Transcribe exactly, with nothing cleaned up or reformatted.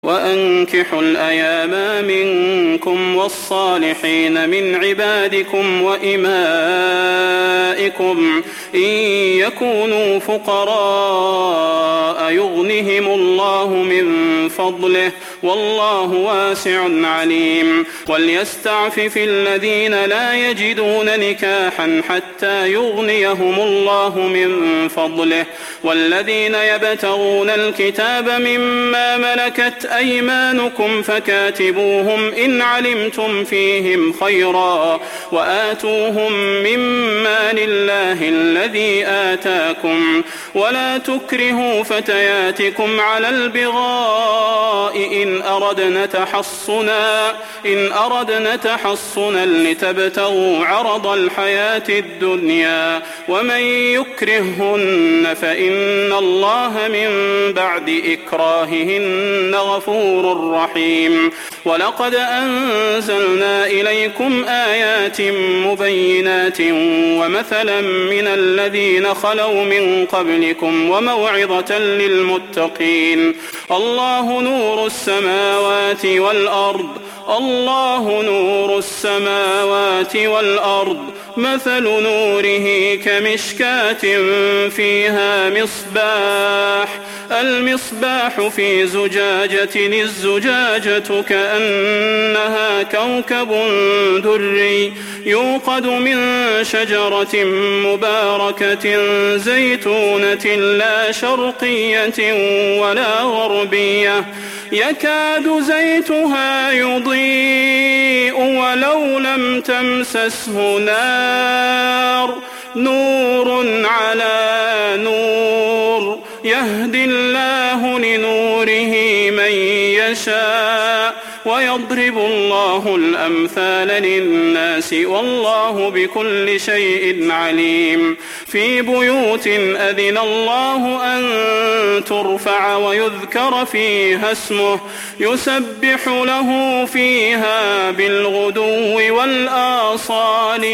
وأنكحوا الأيام منكم والصالحين من عبادكم وإمائكم إن يكونوا فقراء يغنهم الله من فضله والله واسع عليم. وليستعفف الذين لا يجدون نكاحا حتى يغنيهم الله من فضله والذين يبتغون الكتاب مما ملكت أيمانكم فكاتبوهم إن علمتم فيهم خيرا وآتوهم مما لله الذي آتاكم ولا تكرهوا فتياتكم على البغاء إن أردنا تحصنا إن أردنا تحصنا لتبتغوا عرض الحياة الدنيا ومن يكرههن فإن الله من بعد إكراههن غفور رحيم. ولقد أنزلنا إليكم آيات مبينات ومثلا من الذين خلوا من قبلكم وموعظة للمتقين. الله نور السماوات والأرض الله نور السماوات والأرض مثل نوره كمشكاة فيها مصباح المصباح في زجاجة الزجاجة كأنها كوكب دري يوقد من شجرة مباركة زيتونة لا شرقية ولا غربية يكاد زيتها يضيء ولو لم تمسسه نار نور على نور يهدي الله لنوره من يشاء ويضرب الله الأمثال للناس والله بكل شيء عليم. في بيوت أذن الله أن ترفع ويذكر فيها اسمه يسبح له فيها بالغدو والآصال